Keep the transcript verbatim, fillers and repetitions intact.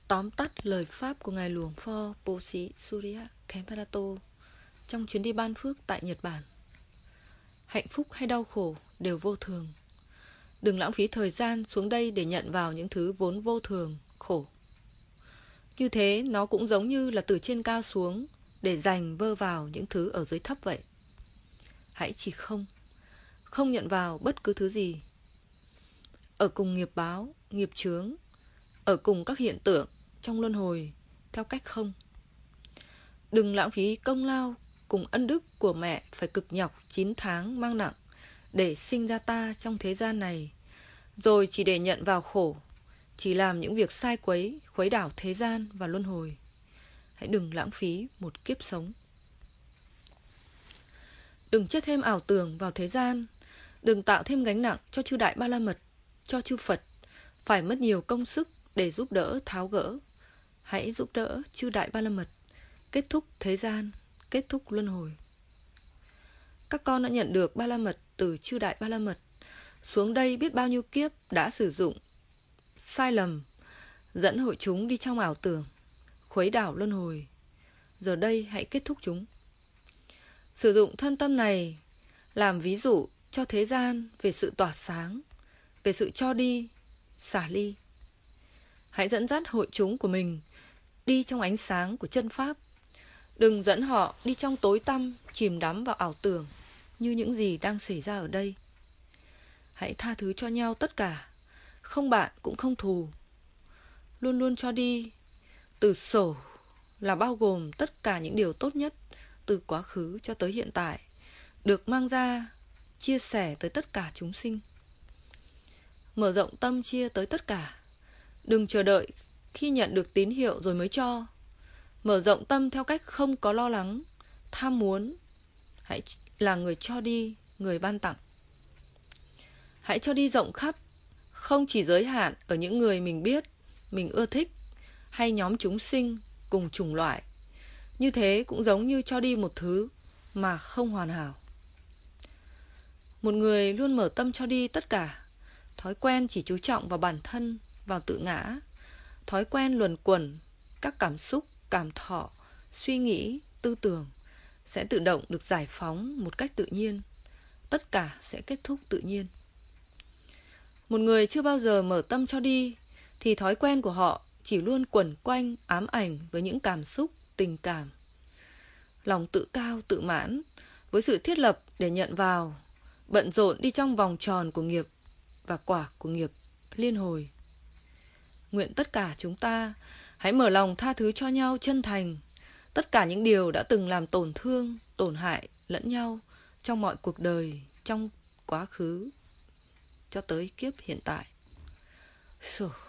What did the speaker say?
Tóm tắt lời Pháp của Ngài Luồng Pho Bố Sĩ Surya Kemparato trong chuyến đi ban phước tại Nhật Bản. Hạnh phúc hay đau khổ đều vô thường. Đừng lãng phí thời gian xuống đây để nhận vào những thứ vốn vô thường, khổ. Như thế nó cũng giống như là từ trên cao xuống để dành vơ vào những thứ ở dưới thấp vậy. Hãy chỉ không, không nhận vào bất cứ thứ gì. Ở cùng nghiệp báo, nghiệp chướng, ở cùng các hiện tượng trong luân hồi theo cách không. Đừng lãng phí công lao cùng ân đức của mẹ phải cực nhọc chín tháng mang nặng để sinh ra ta trong thế gian này, rồi chỉ để nhận vào khổ, chỉ làm những việc sai quấy, khuấy đảo thế gian và luân hồi. Hãy đừng lãng phí một kiếp sống. Đừng chết thêm ảo tưởng vào thế gian, đừng tạo thêm gánh nặng cho chư Đại Ba La Mật, cho chư Phật, phải mất nhiều công sức để giúp đỡ tháo gỡ. Hãy giúp đỡ chư Đại Ba La Mật, kết thúc thế gian, kết thúc luân hồi. Các con đã nhận được Ba La Mật từ chư Đại Ba La Mật, xuống đây biết bao nhiêu kiếp đã sử dụng sai lầm, dẫn hội chúng đi trong ảo tưởng, khuấy đảo luân hồi. Giờ đây hãy kết thúc chúng. Sử dụng thân tâm này làm ví dụ cho thế gian về sự tỏa sáng, về sự cho đi, xả ly. Hãy dẫn dắt hội chúng của mình đi trong ánh sáng của chân Pháp. Đừng dẫn họ đi trong tối tăm, chìm đắm vào ảo tưởng như những gì đang xảy ra ở đây. Hãy tha thứ cho nhau tất cả, không bạn cũng không thù. Luôn luôn cho đi, từ sổ là bao gồm tất cả những điều tốt nhất từ quá khứ cho tới hiện tại, được mang ra, chia sẻ tới tất cả chúng sinh. Mở rộng tâm chia tới tất cả. Đừng chờ đợi khi nhận được tín hiệu rồi mới cho. Mở rộng tâm theo cách không có lo lắng, tham muốn. Hãy là người cho đi, người ban tặng. Hãy cho đi rộng khắp, không chỉ giới hạn ở những người mình biết, mình ưa thích, hay nhóm chúng sinh cùng chủng loại. Như thế cũng giống như cho đi một thứ mà không hoàn hảo. Một người luôn mở tâm cho đi tất cả. Thói quen chỉ chú trọng vào bản thân, vào tự ngã. Thói quen luẩn quẩn các cảm xúc, cảm thọ, suy nghĩ, tư tưởng sẽ tự động được giải phóng một cách tự nhiên. Tất cả sẽ kết thúc tự nhiên. Một người chưa bao giờ mở tâm cho đi thì thói quen của họ chỉ luôn quẩn quanh ám ảnh với những cảm xúc, tình cảm. Lòng tự cao, tự mãn với sự thiết lập để nhận vào, bận rộn đi trong vòng tròn của nghiệp và quả của nghiệp liên hồi. Nguyện tất cả chúng ta hãy mở lòng tha thứ cho nhau chân thành tất cả những điều đã từng làm tổn thương, tổn hại lẫn nhau trong mọi cuộc đời, trong quá khứ cho tới kiếp hiện tại. So.